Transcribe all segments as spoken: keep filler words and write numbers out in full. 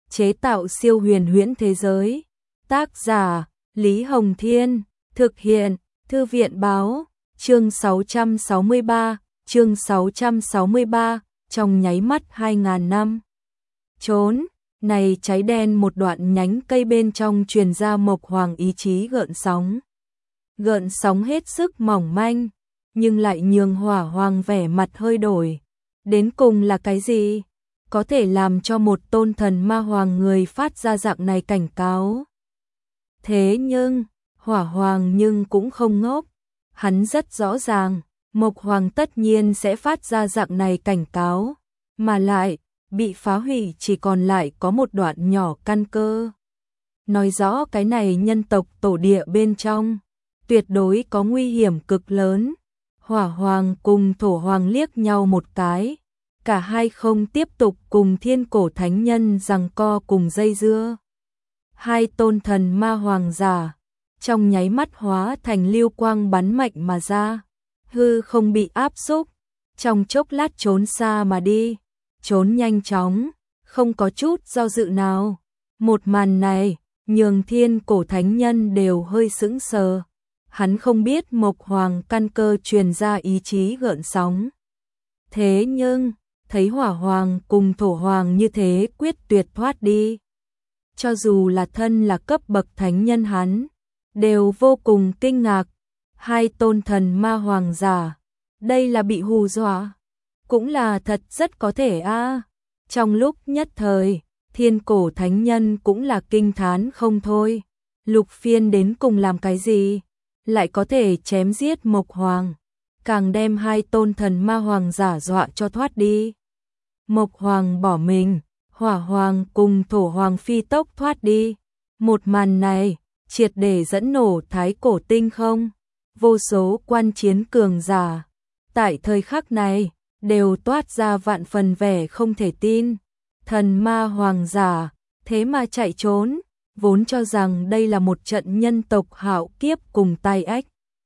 chế tạo siêu huyền huyễn thế giới. Tác giả Lý Hồng Thiên, thực hiện Thư viện Báo, chương sáu trăm sáu mươi ba, chương sáu trăm sáu mươi ba, trong nháy mắt hai ngàn năm. Trốn, này cháy đen, một đoạn nhánh cây bên trong truyền ra Mộc Hoàng ý chí gợn sóng. Gợn sóng hết sức mỏng manh, nhưng lại nhường Hỏa Hoàng vẻ mặt hơi đổi. Đến cùng là cái gì có thể làm cho một tôn thần ma hoàng người phát ra dạng này cảnh cáo? Thế nhưng, Hỏa Hoàng nhưng cũng không ngốc. Hắn rất rõ ràng, Mộc Hoàng tất nhiên sẽ phát ra dạng này cảnh cáo, mà lại, bị phá hủy chỉ còn lại có một đoạn nhỏ căn cơ. Nói rõ cái này nhân tộc tổ địa bên trong, tuyệt đối có nguy hiểm cực lớn. Hỏa Hoàng cùng Thổ Hoàng liếc nhau một cái, cả hai không tiếp tục cùng Thiên Cổ Thánh Nhân giằng co cùng dây dưa. Hai tôn thần ma hoàng giả, trong nháy mắt hóa thành lưu quang bắn mạnh mà ra, hư không bị áp xúc, trong chốc lát trốn xa mà đi, trốn nhanh chóng, không có chút do dự nào. Một màn này, nhường Thiên Cổ Thánh Nhân đều hơi sững sờ. Hắn không biết Mộc Hoàng căn cơ truyền ra ý chí gợn sóng. Thế nhưng, thấy Hỏa Hoàng cùng Thổ Hoàng như thế quyết tuyệt thoát đi. Cho dù là thân là cấp bậc thánh nhân hắn, đều vô cùng kinh ngạc. Hai tôn thần ma hoàng giả, đây là bị hù dọa, cũng là thật rất có thể a. À. Trong lúc nhất thời, Thiên Cổ Thánh Nhân cũng là kinh thán không thôi. Lục Phiên đến cùng làm cái gì, lại có thể chém giết Mộc Hoàng, càng đem hai tôn thần ma hoàng giả dọa cho thoát đi. Mộc Hoàng bỏ mình, Hỏa Hoàng cùng Thổ Hoàng phi tốc thoát đi. Một màn này, triệt để dẫn nổ Thái Cổ tinh không. Vô số quan chiến cường giả, tại thời khắc này, đều toát ra vạn phần vẻ không thể tin. Thần ma hoàng giả, thế mà chạy trốn, vốn cho rằng đây là một trận nhân tộc hạo kiếp cùng tai ách.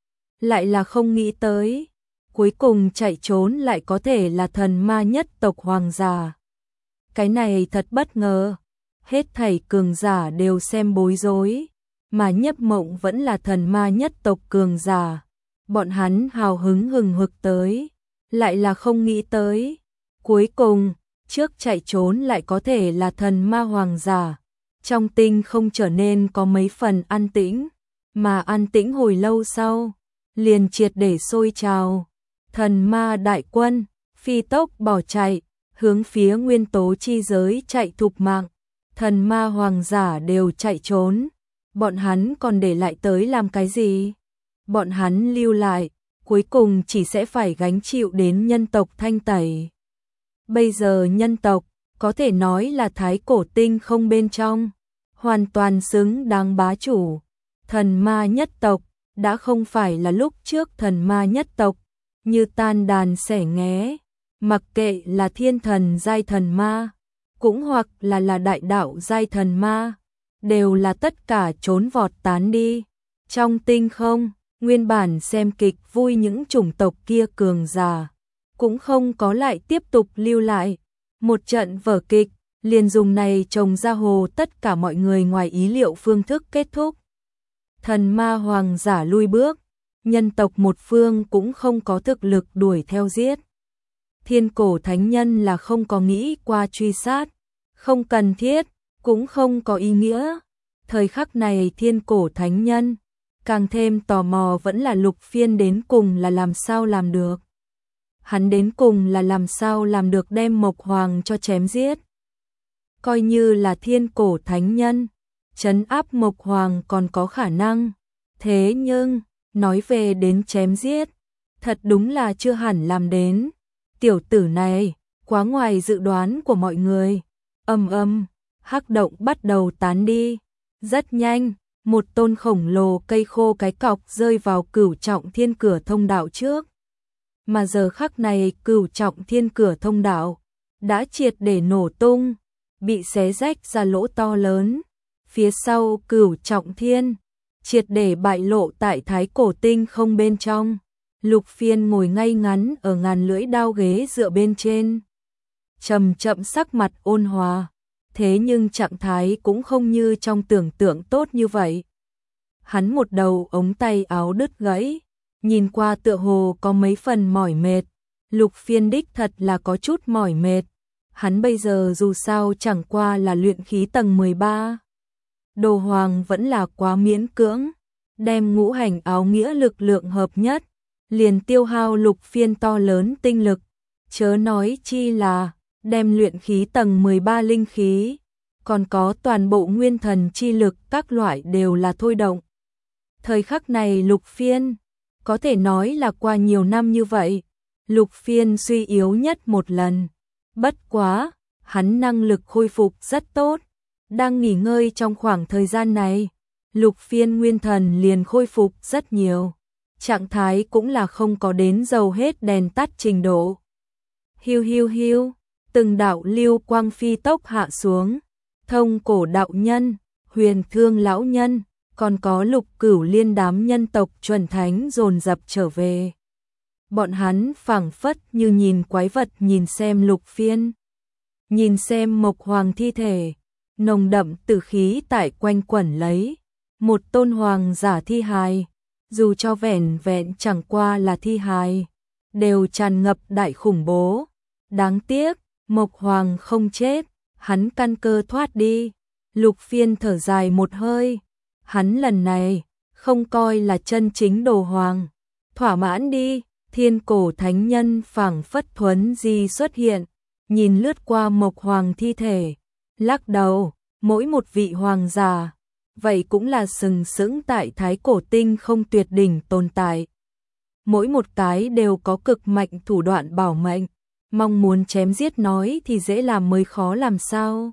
Lại là không nghĩ tới, cuối cùng chạy trốn lại có thể là thần ma nhất tộc hoàng giả. Cái này thật bất ngờ, hết thảy cường giả đều xem bối rối, mà Nhiếp Mộng vẫn là thần ma nhất tộc cường giả. Bọn hắn hào hứng hừng hực tới, lại là không nghĩ tới. Cuối cùng, trước chạy trốn lại có thể là thần ma hoàng giả. Trong tinh không trở nên có mấy phần an tĩnh, mà an tĩnh hồi lâu sau, liền triệt để sôi trào. Thần ma đại quân, phi tốc bỏ chạy, hướng phía nguyên tố chi giới chạy thục mạng. Thần ma hoàng giả đều chạy trốn, bọn hắn còn để lại tới làm cái gì? Bọn hắn lưu lại, cuối cùng chỉ sẽ phải gánh chịu đến nhân tộc thanh tẩy. Bây giờ nhân tộc, có thể nói là Thái Cổ tinh không bên trong, hoàn toàn xứng đáng bá chủ. Thần ma nhất tộc, đã không phải là lúc trước thần ma nhất tộc, như tan đàn xẻ nghé, mặc kệ là thiên thần giai thần ma, cũng hoặc là là đại đạo giai thần ma, đều là tất cả trốn vọt tán đi. Trong tinh không, nguyên bản xem kịch vui những chủng tộc kia cường giả, cũng không có lại tiếp tục lưu lại. Một trận vở kịch, liền dùng này trồng ra hồ tất cả mọi người ngoài ý liệu phương thức kết thúc. Thần ma hoàng giả lui bước, nhân tộc một phương cũng không có thực lực đuổi theo giết. Thiên Cổ Thánh Nhân là không có nghĩ qua truy sát, không cần thiết, cũng không có ý nghĩa. Thời khắc này Thiên Cổ Thánh Nhân, càng thêm tò mò vẫn là Lục Phiên đến cùng là làm sao làm được. Hắn đến cùng là làm sao làm được đem Mộc Hoàng cho chém giết. Coi như là Thiên Cổ Thánh Nhân, trấn áp Mộc Hoàng còn có khả năng. Thế nhưng, nói về đến chém giết, thật đúng là chưa hẳn làm đến. Tiểu tử này, quá ngoài dự đoán của mọi người. Âm âm, hắc động bắt đầu tán đi. Rất nhanh, một tôn khổng lồ cây khô cái cọc rơi vào cửu trọng thiên cửa thông đạo trước. Mà giờ khắc này cửu trọng thiên cửa thông đạo đã triệt để nổ tung, bị xé rách ra lỗ to lớn. Phía sau cửu trọng thiên, triệt để bại lộ tại Thái Cổ tinh không bên trong. Lục Phiên ngồi ngay ngắn ở ngàn lưỡi đao ghế dựa bên trên, chậm chậm sắc mặt ôn hòa, thế nhưng trạng thái cũng không như trong tưởng tượng tốt như vậy. Hắn một đầu ống tay áo đứt gãy, nhìn qua tựa hồ có mấy phần mỏi mệt. Lục Phiên đích thật là có chút mỏi mệt. Hắn bây giờ dù sao chẳng qua là luyện khí tầng mười ba. Đồ hoàng vẫn là quá miễn cưỡng, đem ngũ hành áo nghĩa lực lượng hợp nhất, liền tiêu hao Lục Phiên to lớn tinh lực, chớ nói chi là đem luyện khí tầng mười ba linh khí, còn có toàn bộ nguyên thần chi lực các loại đều là thôi động. Thời khắc này Lục Phiên, có thể nói là qua nhiều năm như vậy, Lục Phiên suy yếu nhất một lần. Bất quá, hắn năng lực khôi phục rất tốt. Đang nghỉ ngơi trong khoảng thời gian này, Lục Phiên nguyên thần liền khôi phục rất nhiều. Trạng thái cũng là không có đến dầu hết đèn tắt trình độ. Hiu hiu hiu, từng đạo lưu quang phi tốc hạ xuống. Thông Cổ đạo nhân, Huyền Thương lão nhân, còn có Lục Cửu Liên đám nhân tộc chuẩn thánh dồn dập trở về. Bọn hắn phảng phất như nhìn quái vật nhìn xem Lục Phiên. Nhìn xem Mộc Hoàng thi thể, nồng đậm tử khí tại quanh quẩn lấy. Một tôn hoàng giả thi hài, dù cho vẻn vẹn chẳng qua là thi hài, đều tràn ngập đại khủng bố. Đáng tiếc, Mộc Hoàng không chết, hắn căn cơ thoát đi. Lục Phiên thở dài một hơi, hắn lần này không coi là chân chính đồ hoàng. Thỏa mãn đi. Thiên Cổ thánh nhân phảng phất thuấn di xuất hiện, nhìn lướt qua Mộc Hoàng thi thể, lắc đầu. Mỗi một vị hoàng giả, vậy cũng là sừng sững tại Thái Cổ tinh không tuyệt đỉnh tồn tại. Mỗi một cái đều có cực mạnh thủ đoạn bảo mệnh, mong muốn chém giết nói thì dễ làm mới khó làm sao.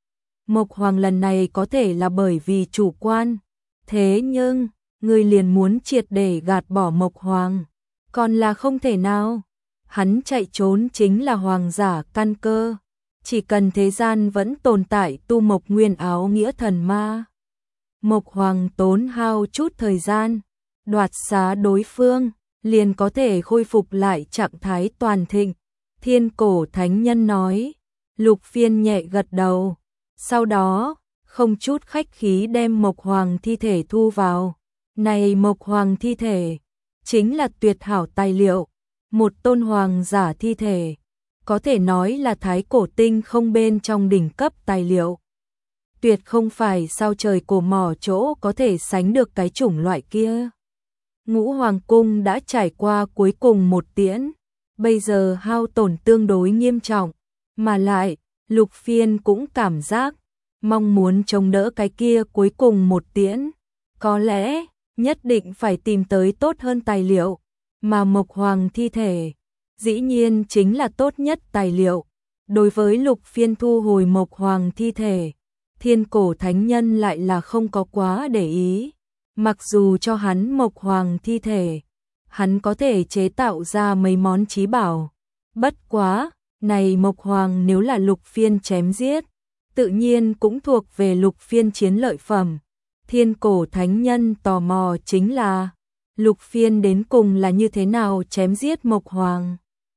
Mộc Hoàng lần này có thể là bởi vì chủ quan, thế nhưng người liền muốn triệt để gạt bỏ Mộc Hoàng, còn là không thể nào. Hắn chạy trốn chính là hoàng giả căn cơ, chỉ cần thế gian vẫn tồn tại tu Mộc Nguyên áo nghĩa thần ma. Mộc Hoàng tốn hao chút thời gian, đoạt xá đối phương, liền có thể khôi phục lại trạng thái toàn thịnh. Thiên Cổ thánh nhân nói. Lục Phiên nhẹ gật đầu, sau đó không chút khách khí đem Mộc Hoàng thi thể thu vào. Này Mộc Hoàng thi thể chính là tuyệt hảo tài liệu, một tôn hoàng giả thi thể, có thể nói là Thái Cổ tinh không bên trong đỉnh cấp tài liệu. Tuyệt không phải sao trời cổ mỏ chỗ có thể sánh được cái chủng loại kia. Ngũ Hoàng cung đã trải qua cuối cùng một tiễn, bây giờ hao tổn tương đối nghiêm trọng, mà lại Lục Phiên cũng cảm giác mong muốn chống đỡ cái kia cuối cùng một tiễn, có lẽ nhất định phải tìm tới tốt hơn tài liệu, mà Mộc Hoàng thi thể dĩ nhiên chính là tốt nhất tài liệu. Đối với Lục Phiên thu hồi Mộc Hoàng thi thể, Thiên Cổ thánh nhân lại là không có quá để ý. Mặc dù cho hắn Mộc Hoàng thi thể, hắn có thể chế tạo ra mấy món chí bảo. Bất quá, này Mộc Hoàng nếu là Lục Phiên chém giết, tự nhiên cũng thuộc về Lục Phiên chiến lợi phẩm. Thiên Cổ thánh nhân tò mò chính là Lục Phiên đến cùng là như thế nào chém giết Mộc Hoàng.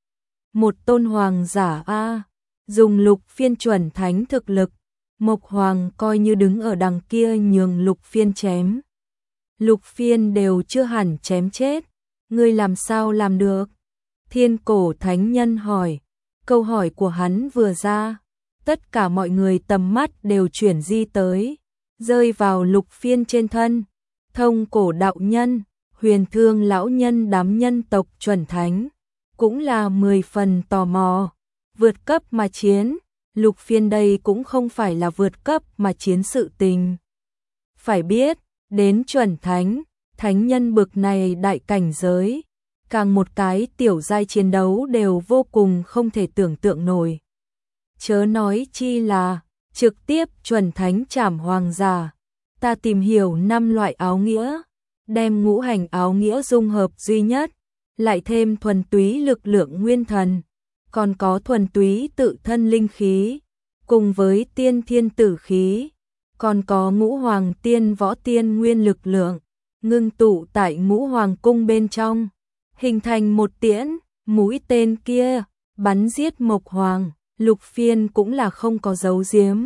Một tôn hoàng giả a, dùng Lục Phiên chuẩn thánh thực lực, Mộc Hoàng coi như đứng ở đằng kia nhường Lục Phiên chém. Lục Phiên đều chưa hẳn chém chết, ngươi làm sao làm được? Thiên Cổ thánh nhân hỏi. Câu hỏi của hắn vừa ra, tất cả mọi người tầm mắt đều chuyển di tới, rơi vào Lục Phiên trên thân. Thông Cổ đạo nhân, Huyền Thương lão nhân đám nhân tộc chuẩn thánh, cũng là mười phần tò mò. Vượt cấp mà chiến, Lục Phiên đây cũng không phải là vượt cấp mà chiến sự tình. Phải biết, đến chuẩn thánh, thánh nhân bực này đại cảnh giới, càng một cái tiểu giai chiến đấu đều vô cùng không thể tưởng tượng nổi. Chớ nói chi là trực tiếp chuẩn thánh trảm hoàng giả. Ta tìm hiểu năm loại áo nghĩa, đem ngũ hành áo nghĩa dung hợp duy nhất, lại thêm thuần túy lực lượng nguyên thần, còn có thuần túy tự thân linh khí, cùng với tiên thiên tử khí, còn có ngũ hoàng tiên võ tiên nguyên lực lượng, ngưng tụ tại ngũ hoàng cung bên trong, hình thành một tiễn, mũi tên kia bắn giết Mộc Hoàng. Lục Phiên cũng là không có giấu giếm,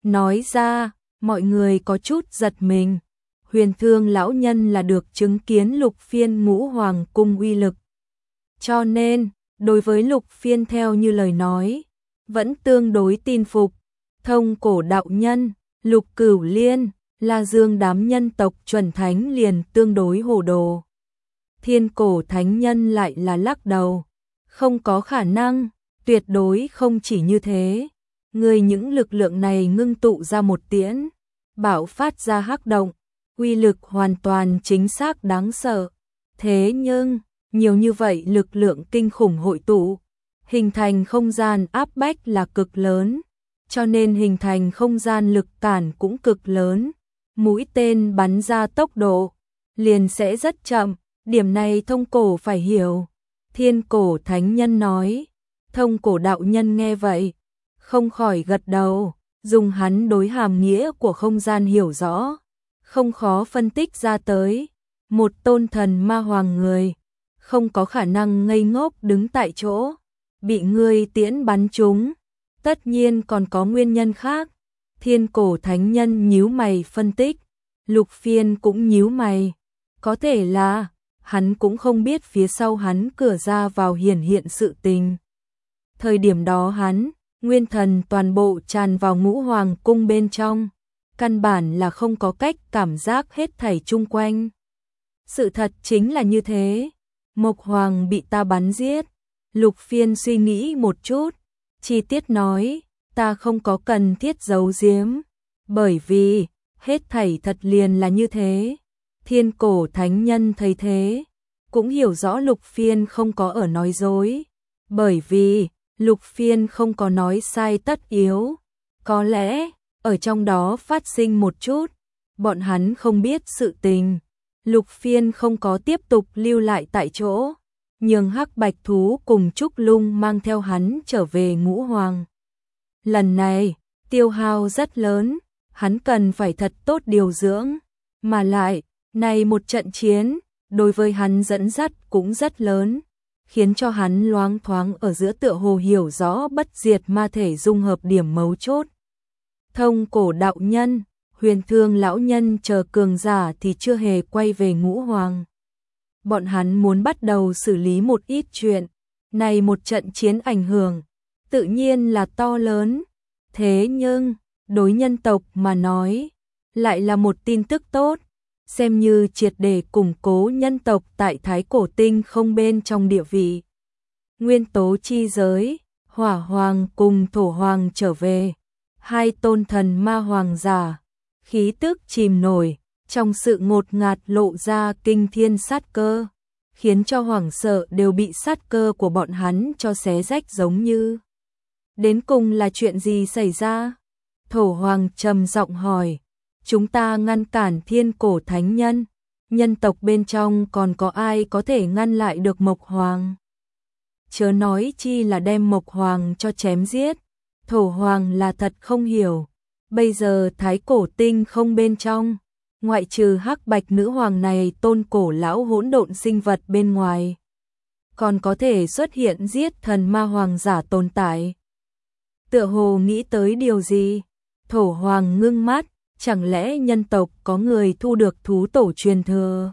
Nói ra, mọi người có chút giật mình. Huyền Thương lão nhân là được chứng kiến Lục Phiên Ngũ Hoàng cung uy lực. Cho nên, đối với Lục Phiên theo như lời nói, vẫn tương đối tin phục. Thông Cổ đạo nhân, Lục Cửu Liên, La Dương đám nhân tộc chuẩn thánh liền tương đối hồ đồ. Thiên Cổ thánh nhân lại là lắc đầu. Không có khả năng, tuyệt đối không chỉ như thế. Người những lực lượng này ngưng tụ ra một tiễn, bạo phát ra hắc động, uy lực hoàn toàn chính xác đáng sợ. Thế nhưng, nhiều như vậy lực lượng kinh khủng hội tụ, hình thành không gian áp bách là cực lớn, cho nên hình thành không gian lực cản cũng cực lớn. Mũi tên bắn ra tốc độ liền sẽ rất chậm, điểm này Thông Cổ phải hiểu. Thiên Cổ thánh nhân nói. Thông Cổ đạo nhân nghe vậy, không khỏi gật đầu, dùng hắn đối hàm nghĩa của không gian hiểu rõ, không khó phân tích ra tới. Một tôn thần ma hoàng người, không có khả năng ngây ngốc đứng tại chỗ, bị ngươi tiễn bắn trúng, tất nhiên còn có nguyên nhân khác. Thiên Cổ thánh nhân nhíu mày phân tích, Lục Phiên cũng nhíu mày, có thể là hắn cũng không biết phía sau hắn cửa ra vào hiển hiện sự tình. Thời điểm đó hắn, nguyên thần toàn bộ tràn vào Ngũ Hoàng cung bên trong, căn bản là không có cách cảm giác hết thảy chung quanh. Sự thật chính là như thế, Mộc Hoàng bị ta bắn giết. Lục Phiên suy nghĩ một chút, chi tiết nói, ta không có cần thiết giấu giếm, bởi vì, hết thảy thật liền là như thế. Thiên Cổ thánh nhân thấy thế, cũng hiểu rõ Lục Phiên không có ở nói dối, bởi vì, Lục Phiên không có nói sai tất yếu. Có lẽ, ở trong đó phát sinh một chút, bọn hắn không biết sự tình. Lục Phiên không có tiếp tục lưu lại tại chỗ, nhường Hắc Bạch Thú cùng Trúc Lung mang theo hắn trở về Ngũ Hoàng. Lần này, tiêu hao rất lớn, hắn cần phải thật tốt điều dưỡng, mà lại, này một trận chiến, đối với hắn dẫn dắt cũng rất lớn, khiến cho hắn loáng thoáng ở giữa tựa hồ hiểu rõ bất diệt ma thể dung hợp điểm mấu chốt. Thông Cổ đạo nhân, Huyền Thương lão nhân chờ cường giả thì chưa hề quay về Ngũ Hoàng. Bọn hắn muốn bắt đầu xử lý một ít chuyện, này một trận chiến ảnh hưởng, tự nhiên là to lớn. Thế nhưng, đối nhân tộc mà nói, lại là một tin tức tốt, xem như triệt để củng cố nhân tộc tại Thái Cổ Tinh không bên trong địa vị. Nguyên tố chi giới, Hỏa Hoàng cùng Thổ Hoàng trở về, hai tôn thần ma hoàng giả, khí tức chìm nổi, trong sự ngột ngạt lộ ra kinh thiên sát cơ, khiến cho hoảng sợ đều bị sát cơ của bọn hắn cho xé rách giống như. Đến cùng là chuyện gì xảy ra? Thổ Hoàng trầm giọng hỏi. Chúng ta ngăn cản Thiên Cổ thánh nhân, nhân tộc bên trong còn có ai có thể ngăn lại được Mộc Hoàng? Chớ nói chi là đem Mộc Hoàng cho chém giết. Thổ Hoàng là thật không hiểu. Bây giờ Thái Cổ Tinh không bên trong, ngoại trừ Hắc Bạch nữ hoàng này tôn cổ lão hỗn độn sinh vật bên ngoài, còn có thể xuất hiện giết thần ma hoàng giả tồn tại. Tựa hồ nghĩ tới điều gì? Thổ Hoàng ngưng mắt, chẳng lẽ nhân tộc có người thu được thú tổ truyền thừa?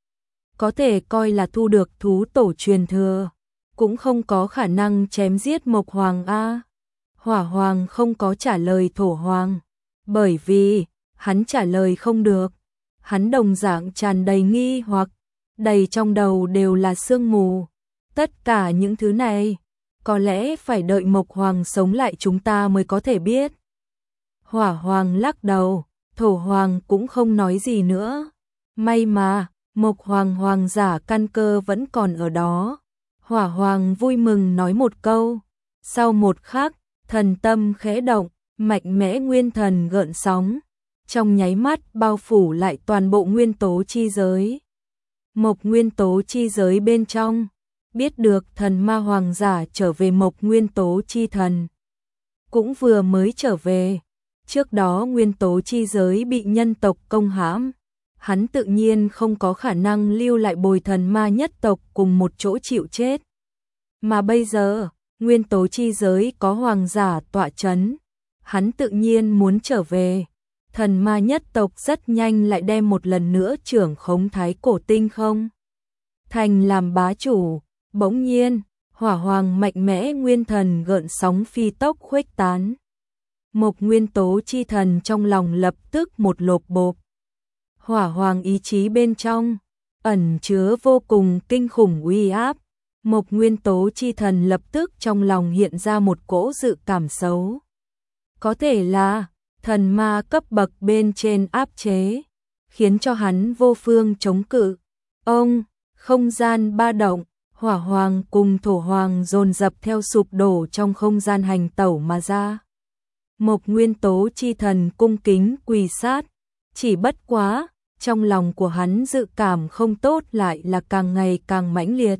Có thể coi là thu được thú tổ truyền thừa, cũng không có khả năng chém giết Mộc Hoàng a. Hỏa Hoàng không có trả lời Thổ Hoàng, bởi vì hắn trả lời không được. Hắn đồng dạng tràn đầy nghi hoặc, đầy trong đầu đều là sương mù. Tất cả những thứ này, có lẽ phải đợi Mộc Hoàng sống lại chúng ta mới có thể biết. Hỏa Hoàng lắc đầu, Thổ Hoàng cũng không nói gì nữa. May mà, Mộc Hoàng hoàng giả căn cơ vẫn còn ở đó. Hỏa Hoàng vui mừng nói một câu. Sau một khắc, thần tâm khẽ động, mạnh mẽ nguyên thần gợn sóng, trong nháy mắt bao phủ lại toàn bộ nguyên tố chi giới. Mộc nguyên tố chi giới bên trong, biết được thần ma hoàng giả trở về Mộc nguyên tố chi thần, cũng vừa mới trở về. Trước đó nguyên tố chi giới bị nhân tộc công hãm, hắn tự nhiên không có khả năng lưu lại bồi thần ma nhất tộc cùng một chỗ chịu chết. Mà bây giờ, nguyên tố chi giới có hoàng giả tọa chấn, hắn tự nhiên muốn trở về. Thần ma nhất tộc rất nhanh lại đem một lần nữa trưởng khống Thái Cổ Tinh không thành làm bá chủ. Bỗng nhiên, hỏa hoàng mạnh mẽ nguyên thần gợn sóng phi tốc khuếch tán. Một nguyên tố chi thần trong lòng lập tức một lộp bộp. Hỏa hoàng ý chí bên trong ẩn chứa vô cùng kinh khủng uy áp. Một nguyên tố chi thần lập tức trong lòng hiện ra một cỗ dự cảm xấu. Có thể là thần ma cấp bậc bên trên áp chế, khiến cho hắn vô phương chống cự. Ông, không gian ba động, hỏa hoàng cùng thổ hoàng dồn dập theo sụp đổ trong không gian hành tẩu mà ra. Một nguyên tố chi thần cung kính quỳ sát, chỉ bất quá, trong lòng của hắn dự cảm không tốt lại là càng ngày càng mãnh liệt.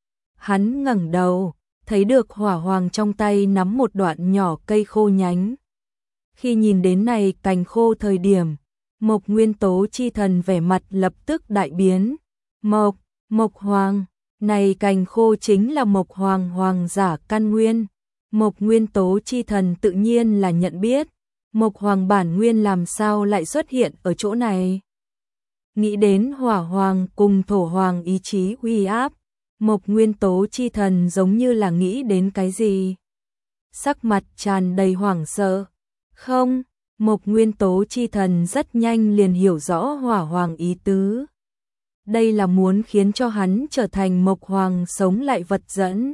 Hắn ngẩng đầu, thấy được hỏa hoàng trong tay nắm một đoạn nhỏ cây khô nhánh. Khi nhìn đến này cành khô thời điểm, Mộc nguyên tố chi thần vẻ mặt lập tức đại biến. Mộc, Mộc hoàng, này cành khô chính là Mộc hoàng hoàng giả căn nguyên. Mộc nguyên tố chi thần tự nhiên là nhận biết, Mộc hoàng bản nguyên làm sao lại xuất hiện ở chỗ này. Nghĩ đến hỏa hoàng cùng thổ hoàng ý chí uy áp, Mộc nguyên tố chi thần giống như là nghĩ đến cái gì. Sắc mặt tràn đầy hoảng sợ. Không, Mộc nguyên tố chi thần rất nhanh liền hiểu rõ hỏa hoàng ý tứ. Đây là muốn khiến cho hắn trở thành Mộc hoàng sống lại vật dẫn.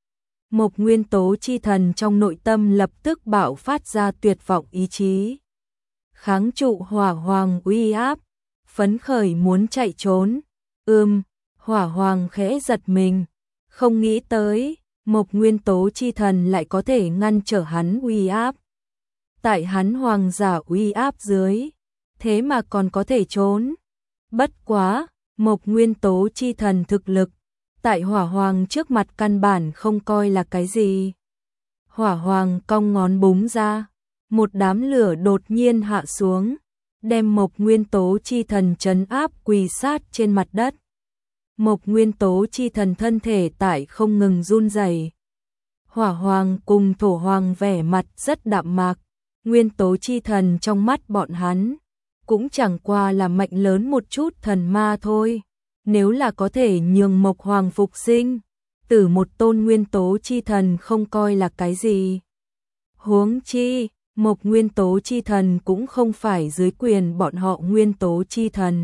Mộc nguyên tố chi thần trong nội tâm lập tức bạo phát ra tuyệt vọng ý chí. Kháng trụ hỏa hoàng uy áp, phấn khởi muốn chạy trốn. Ừm, hỏa hoàng khẽ giật mình, không nghĩ tới, Mộc nguyên tố chi thần lại có thể ngăn trở hắn uy áp. Tại hắn hoàng giả uy áp dưới, thế mà còn có thể trốn. Bất quá, Mộc nguyên tố chi thần thực lực, tại hỏa hoàng trước mặt căn bản không coi là cái gì. Hỏa hoàng cong ngón búng ra, một đám lửa đột nhiên hạ xuống, đem Mộc nguyên tố chi thần trấn áp quỳ sát trên mặt đất. Mộc nguyên tố chi thần thân thể tại không ngừng run rẩy. Hỏa hoàng cùng thổ hoàng vẻ mặt rất đạm mạc, nguyên tố chi thần trong mắt bọn hắn cũng chẳng qua là mạnh lớn một chút thần ma thôi. Nếu là có thể nhường Mộc hoàng phục sinh, từ một tôn nguyên tố chi thần không coi là cái gì. Huống chi, Mộc nguyên tố chi thần cũng không phải dưới quyền bọn họ nguyên tố chi thần.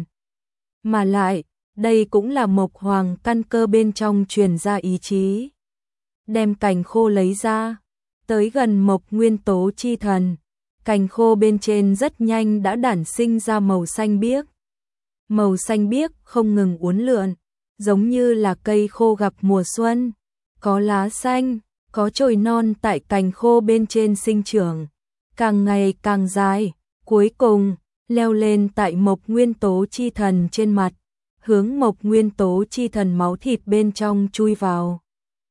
Mà lại, đây cũng là Mộc hoàng căn cơ bên trong truyền ra ý chí. Đem cành khô lấy ra, tới gần Mộc nguyên tố chi thần, cành khô bên trên rất nhanh đã đản sinh ra màu xanh biếc. Màu xanh biếc không ngừng uốn lượn, giống như là cây khô gặp mùa xuân, có lá xanh, có chồi non tại cành khô bên trên sinh trưởng, càng ngày càng dài, cuối cùng leo lên tại Mộc nguyên tố chi thần trên mặt, hướng Mộc nguyên tố chi thần máu thịt bên trong chui vào.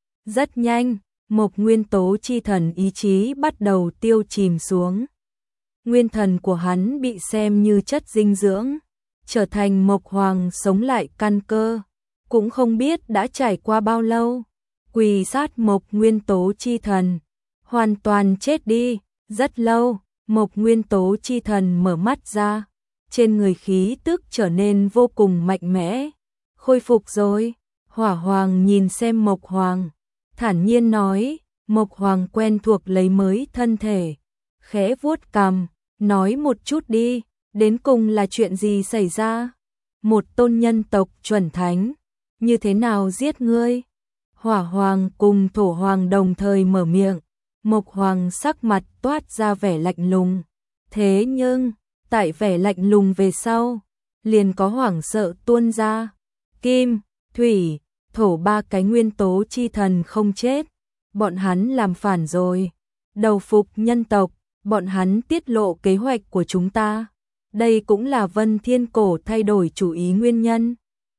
Rất nhanh, Mộc nguyên tố chi thần ý chí bắt đầu tiêu chìm xuống. Nguyên thần của hắn bị xem như chất dinh dưỡng, trở thành Mộc hoàng sống lại căn cơ, cũng không biết đã trải qua bao lâu. Quỳ sát Mộc nguyên tố chi thần, hoàn toàn chết đi, rất lâu, Mộc nguyên tố chi thần mở mắt ra, trên người khí tức trở nên vô cùng mạnh mẽ. Khôi phục rồi. Hỏa hoàng nhìn xem Mộc hoàng, thản nhiên nói. Mộc hoàng quen thuộc lấy mới thân thể, khẽ vuốt cằm, nói một chút đi, đến cùng là chuyện gì xảy ra? Một tôn nhân tộc chuẩn thánh, như thế nào giết ngươi? Hỏa hoàng cùng thổ hoàng đồng thời mở miệng, Mộc hoàng sắc mặt toát ra vẻ lạnh lùng. Thế nhưng, tại vẻ lạnh lùng về sau, liền có hoảng sợ tuôn ra. Kim, thủy, thổ ba cái nguyên tố chi thần không chết, bọn hắn làm phản rồi. Đầu phục nhân tộc, bọn hắn tiết lộ kế hoạch của chúng ta. Đây cũng là Vân Thiên Cổ thay đổi chủ ý nguyên nhân.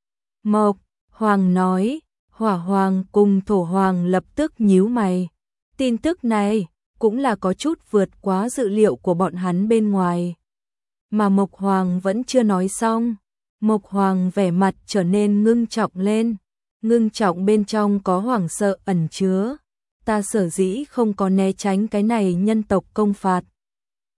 Mộc hoàng nói. Hỏa hoàng cùng thổ hoàng lập tức nhíu mày. Tin tức này cũng là có chút vượt quá dự liệu của bọn hắn bên ngoài. Mà Mộc hoàng vẫn chưa nói xong. Mộc hoàng vẻ mặt trở nên ngưng trọng lên. Ngưng trọng bên trong có hoảng sợ ẩn chứa. Ta sở dĩ không có né tránh cái này nhân tộc công phạt,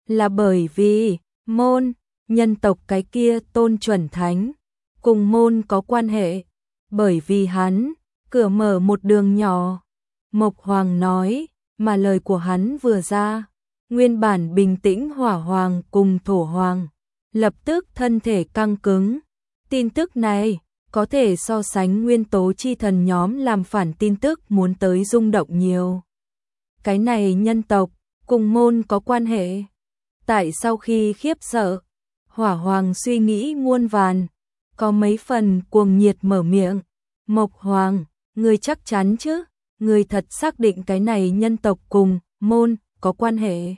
là bởi vì Môn, nhân tộc cái kia tôn chuẩn thánh, cùng Môn có quan hệ, bởi vì hắn cửa mở một đường nhỏ. Mộc Hoàng nói, mà lời của hắn vừa ra, nguyên bản bình tĩnh Hỏa Hoàng cùng Thổ Hoàng lập tức thân thể căng cứng. Tin tức này có thể so sánh nguyên tố chi thần nhóm làm phản tin tức muốn tới rung động nhiều. Cái này nhân tộc cùng Môn có quan hệ. Tại sau khi khiếp sợ, Hỏa Hoàng suy nghĩ muôn vàn, có mấy phần cuồng nhiệt mở miệng. Mộc Hoàng, ngươi chắc chắn chứ? Ngươi thật xác định cái này nhân tộc cùng Môn có quan hệ?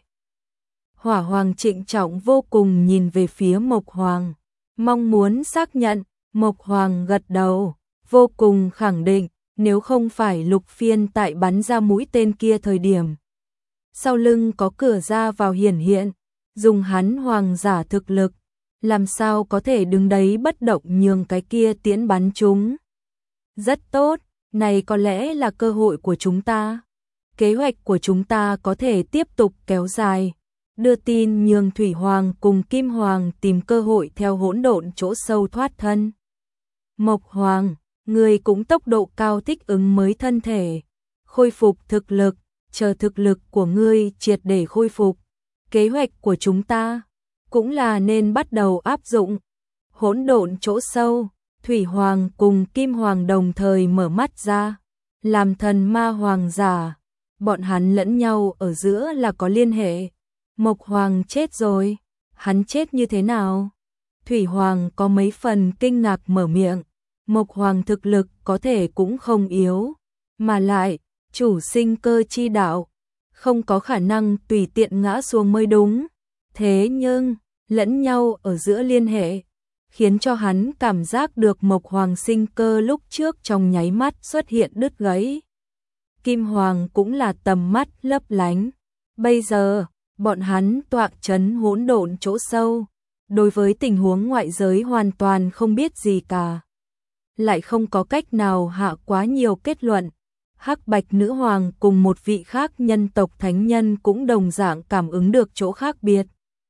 Hỏa Hoàng trịnh trọng vô cùng nhìn về phía Mộc Hoàng, mong muốn xác nhận. Mộc Hoàng gật đầu, vô cùng khẳng định, nếu không phải Lục Phiên tại bắn ra mũi tên kia thời điểm, sau lưng có cửa ra vào hiển hiện, dùng hắn hoàng giả thực lực, làm sao có thể đứng đấy bất động nhường cái kia tiễn bắn chúng. Rất tốt, này có lẽ là cơ hội của chúng ta. Kế hoạch của chúng ta có thể tiếp tục kéo dài, đưa tin nhường Thủy Hoàng cùng Kim Hoàng tìm cơ hội theo hỗn độn chỗ sâu thoát thân. Mộc Hoàng, người cũng tốc độ cao thích ứng mới thân thể, khôi phục thực lực, chờ thực lực của ngươi triệt để khôi phục. Kế hoạch của chúng ta cũng là nên bắt đầu áp dụng. Hỗn độn chỗ sâu, Thủy Hoàng cùng Kim Hoàng đồng thời mở mắt ra, làm thần ma hoàng giả, bọn hắn lẫn nhau ở giữa là có liên hệ. Mộc Hoàng chết rồi, hắn chết như thế nào? Thủy Hoàng có mấy phần kinh ngạc mở miệng. Mộc Hoàng thực lực có thể cũng không yếu, mà lại chủ sinh cơ chi đạo, không có khả năng tùy tiện ngã xuống mới đúng. Thế nhưng lẫn nhau ở giữa liên hệ, khiến cho hắn cảm giác được Mộc Hoàng sinh cơ lúc trước trong nháy mắt xuất hiện đứt gãy. Kim Hoàng cũng là tầm mắt lấp lánh. Bây giờ bọn hắn tọa chấn hỗn độn chỗ sâu, đối với tình huống ngoại giới hoàn toàn không biết gì cả, lại không có cách nào hạ quá nhiều kết luận. Hắc Bạch Nữ Hoàng cùng một vị khác nhân tộc thánh nhân cũng đồng dạng cảm ứng được chỗ khác biệt,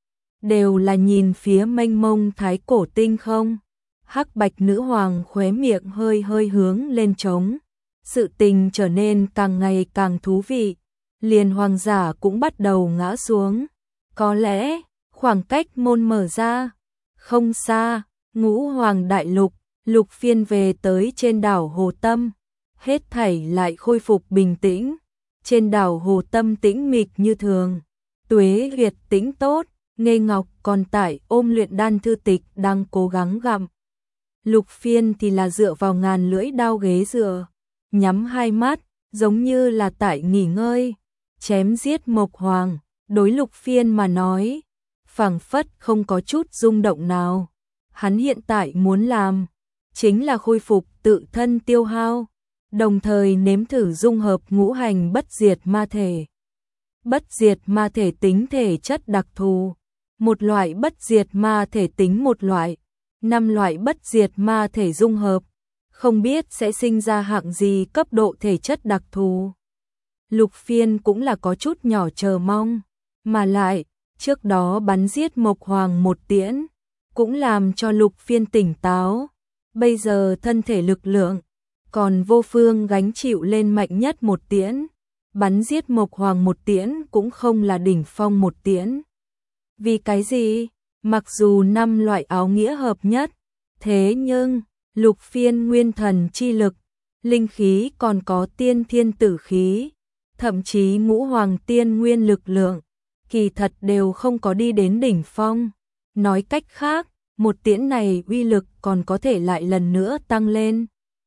đều là nhìn phía mênh mông thái cổ tinh không. Hắc Bạch Nữ Hoàng khóe miệng hơi hơi hướng lên trống, sự tình trở nên càng ngày càng thú vị. Liền hoàng giả cũng bắt đầu ngã xuống. Có lẽ khoảng cách Môn mở ra không xa, Ngũ Hoàng đại lục, Lục Phiên về tới trên đảo Hồ Tâm, hết thảy lại khôi phục bình tĩnh. Trên đảo Hồ Tâm tĩnh mịch như thường, Tuế Huyệt tĩnh tốt, Nghê Ngọc còn tại ôm luyện đan thư tịch đang cố gắng gặm. Lục Phiên thì là dựa vào ngàn lưỡi đao ghế dựa, nhắm hai mắt, giống như là tại nghỉ ngơi. Chém giết Mộc Hoàng, đối Lục Phiên mà nói, phảng phất không có chút rung động nào. Hắn hiện tại muốn làm, chính là khôi phục tự thân tiêu hao, đồng thời nếm thử dung hợp ngũ hành bất diệt ma thể. Bất diệt ma thể tính thể chất đặc thù, một loại bất diệt ma thể tính một loại, năm loại bất diệt ma thể dung hợp, không biết sẽ sinh ra hạng gì cấp độ thể chất đặc thù. Lục Phiên cũng là có chút nhỏ chờ mong, mà lại, trước đó bắn giết Mộc Hoàng một tiễn, cũng làm cho Lục Phiên tỉnh táo. Bây giờ thân thể lực lượng, còn vô phương gánh chịu lên mạnh nhất một tiễn, bắn giết Mộc Hoàng một tiễn cũng không là đỉnh phong một tiễn. Vì cái gì? Mặc dù năm loại áo nghĩa hợp nhất, thế nhưng Lục Phiên nguyên thần chi lực, linh khí còn có tiên thiên tử khí, thậm chí ngũ hoàng tiên nguyên lực lượng, kỳ thật đều không có đi đến đỉnh phong. Nói cách khác, một tiễn này uy lực còn có thể lại lần nữa tăng lên.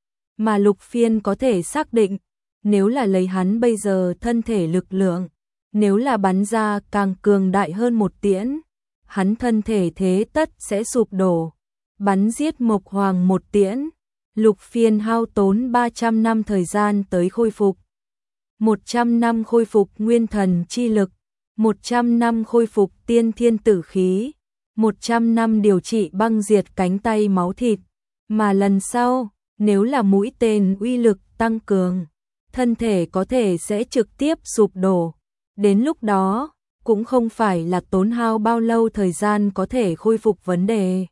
Mà Lục Phiên có thể xác định, nếu là lấy hắn bây giờ thân thể lực lượng, nếu là bắn ra càng cường đại hơn một tiễn, hắn thân thể thế tất sẽ sụp đổ. Bắn giết Mộc Hoàng một tiễn, Lục Phiên hao tốn ba trăm năm thời gian tới khôi phục. một trăm năm khôi phục nguyên thần chi lực, một trăm năm khôi phục tiên thiên tử khí, một trăm năm điều trị băng diệt cánh tay máu thịt. Mà lần sau, nếu là mũi tên uy lực tăng cường, thân thể có thể sẽ trực tiếp sụp đổ. Đến lúc đó, cũng không phải là tốn hao bao lâu thời gian có thể khôi phục vấn đề.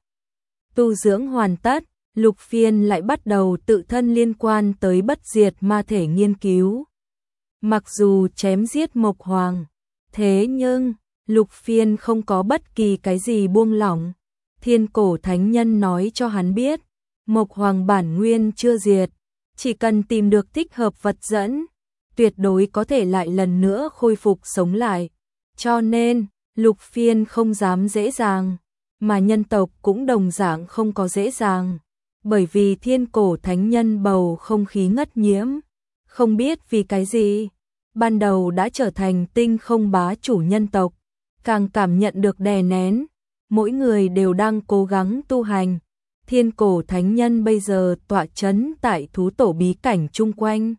Tu dưỡng hoàn tất, Lục Phiên lại bắt đầu tự thân liên quan tới bất diệt ma thể nghiên cứu. Mặc dù chém giết Mộc Hoàng, thế nhưng Lục Phiên không có bất kỳ cái gì buông lỏng. Thiên cổ thánh nhân nói cho hắn biết, Mộc Hoàng bản nguyên chưa diệt, chỉ cần tìm được thích hợp vật dẫn, tuyệt đối có thể lại lần nữa khôi phục sống lại. Cho nên, Lục Phiên không dám dễ dàng, mà nhân tộc cũng đồng dạng không có dễ dàng, bởi vì thiên cổ thánh nhân bầu không khí ngất nhiễm, không biết vì cái gì, ban đầu đã trở thành tinh không bá chủ nhân tộc, càng cảm nhận được đè nén, mỗi người đều đang cố gắng tu hành. Thiên cổ thánh nhân bây giờ tọa chấn tại thú tổ bí cảnh chung quanh.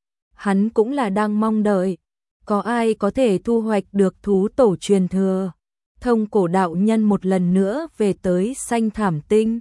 Hắn cũng là đang mong đợi, có ai có thể thu hoạch được thú tổ truyền thừa, thông cổ đạo nhân một lần nữa về tới xanh thảm tinh.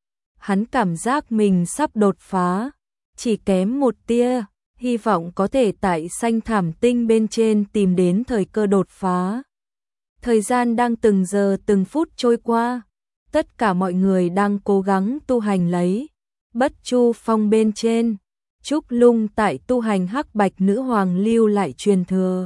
Hắn cảm giác mình sắp đột phá, chỉ kém một tia, hy vọng có thể tại xanh thảm tinh bên trên tìm đến thời cơ đột phá. Thời gian đang từng giờ từng phút trôi qua, tất cả mọi người đang cố gắng tu hành lấy. Bất Chu Phong bên trên, Trúc Lung tại tu hành hắc bạch nữ hoàng lưu lại truyền thừa.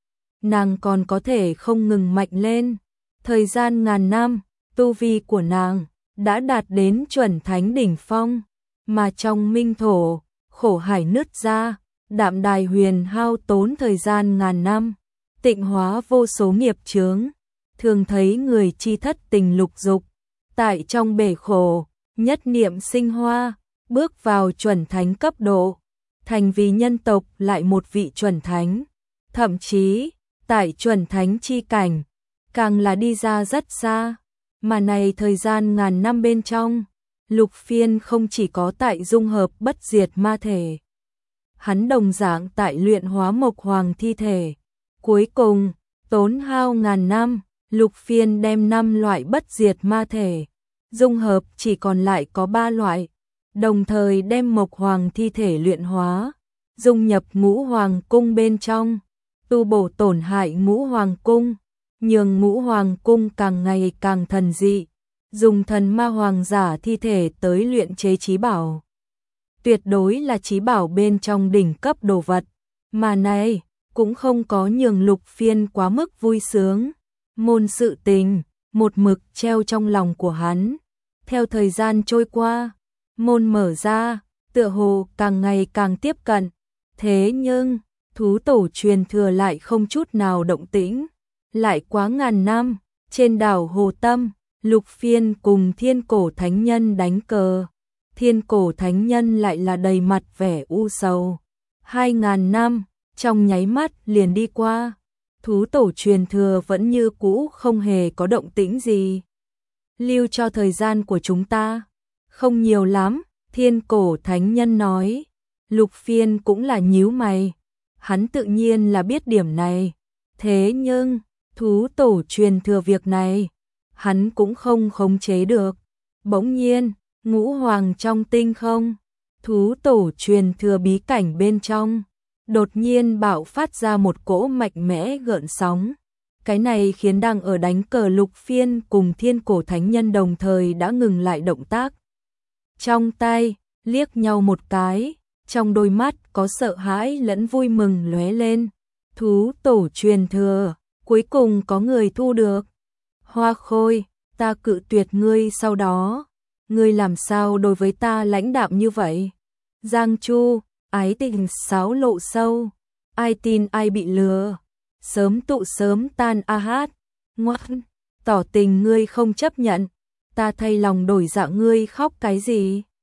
Nàng còn có thể không ngừng mạnh lên, thời gian ngàn năm, tu vi của nàng đã đạt đến chuẩn thánh đỉnh phong, mà trong minh thổ, khổ hải nứt ra, đạm đài huyền hao tốn thời gian ngàn năm, tịnh hóa vô số nghiệp chướng, thường thấy người chi thất tình lục dục, tại trong bể khổ, nhất niệm sinh hoa, bước vào chuẩn thánh cấp độ, thành vì nhân tộc lại một vị chuẩn thánh, thậm chí, tại chuẩn thánh chi cảnh, càng là đi ra rất xa, mà này thời gian ngàn năm bên trong, Lục Phiên không chỉ có tại dung hợp bất diệt ma thể, hắn đồng dạng tại luyện hóa Mộc Hoàng thi thể. Cuối cùng, tốn hao ngàn năm, Lục Phiên đem năm loại bất diệt ma thể, dung hợp chỉ còn lại có ba loại, đồng thời đem Mộc Hoàng thi thể luyện hóa, dung nhập Ngũ Hoàng cung bên trong, tu bổ tổn hại Ngũ Hoàng cung, nhường Ngũ Hoàng cung càng ngày càng thần dị, dùng thần ma hoàng giả thi thể tới luyện chế chí bảo. Tuyệt đối là chí bảo bên trong đỉnh cấp đồ vật, mà này cũng không có nhường Lục Phiên quá mức vui sướng. Môn sự tình, một mực treo trong lòng của hắn. Theo thời gian trôi qua, môn mở ra, tựa hồ càng ngày càng tiếp cận. Thế nhưng, thú tổ truyền thừa lại không chút nào động tĩnh. Lại quá ngàn năm, trên đảo Hồ Tâm, Lục Phiên cùng thiên cổ thánh nhân đánh cờ. Thiên cổ thánh nhân lại là đầy mặt vẻ u sầu. Hai ngàn năm, trong nháy mắt liền đi qua. Thú tổ truyền thừa vẫn như cũ không hề có động tĩnh gì. Lưu cho thời gian của chúng ta không nhiều lắm, thiên cổ thánh nhân nói. Lục Phiên cũng là nhíu mày, hắn tự nhiên là biết điểm này. Thế nhưng, thú tổ truyền thừa việc này, hắn cũng không khống chế được. Bỗng nhiên, Ngũ Hoàng trong tinh không, thú tổ truyền thừa bí cảnh bên trong, đột nhiên bạo phát ra một cỗ mạnh mẽ gợn sóng. Cái này khiến đang ở đánh cờ Lục Phiên cùng thiên cổ thánh nhân đồng thời đã ngừng lại động tác. Trong tay, liếc nhau một cái, trong đôi mắt có sợ hãi lẫn vui mừng lóe lên. Thú tổ truyền thừa, cuối cùng có người thu được. Hoa Khôi, ta cự tuyệt ngươi sau đó. Ngươi làm sao đối với ta lãnh đạm như vậy? Giang Chu, ái tình sáo lộ sâu, ai tin ai bị lừa, sớm tụ sớm tan a hát, ngoan, tỏ tình ngươi không chấp nhận, ta thay lòng đổi dạ ngươi khóc cái gì?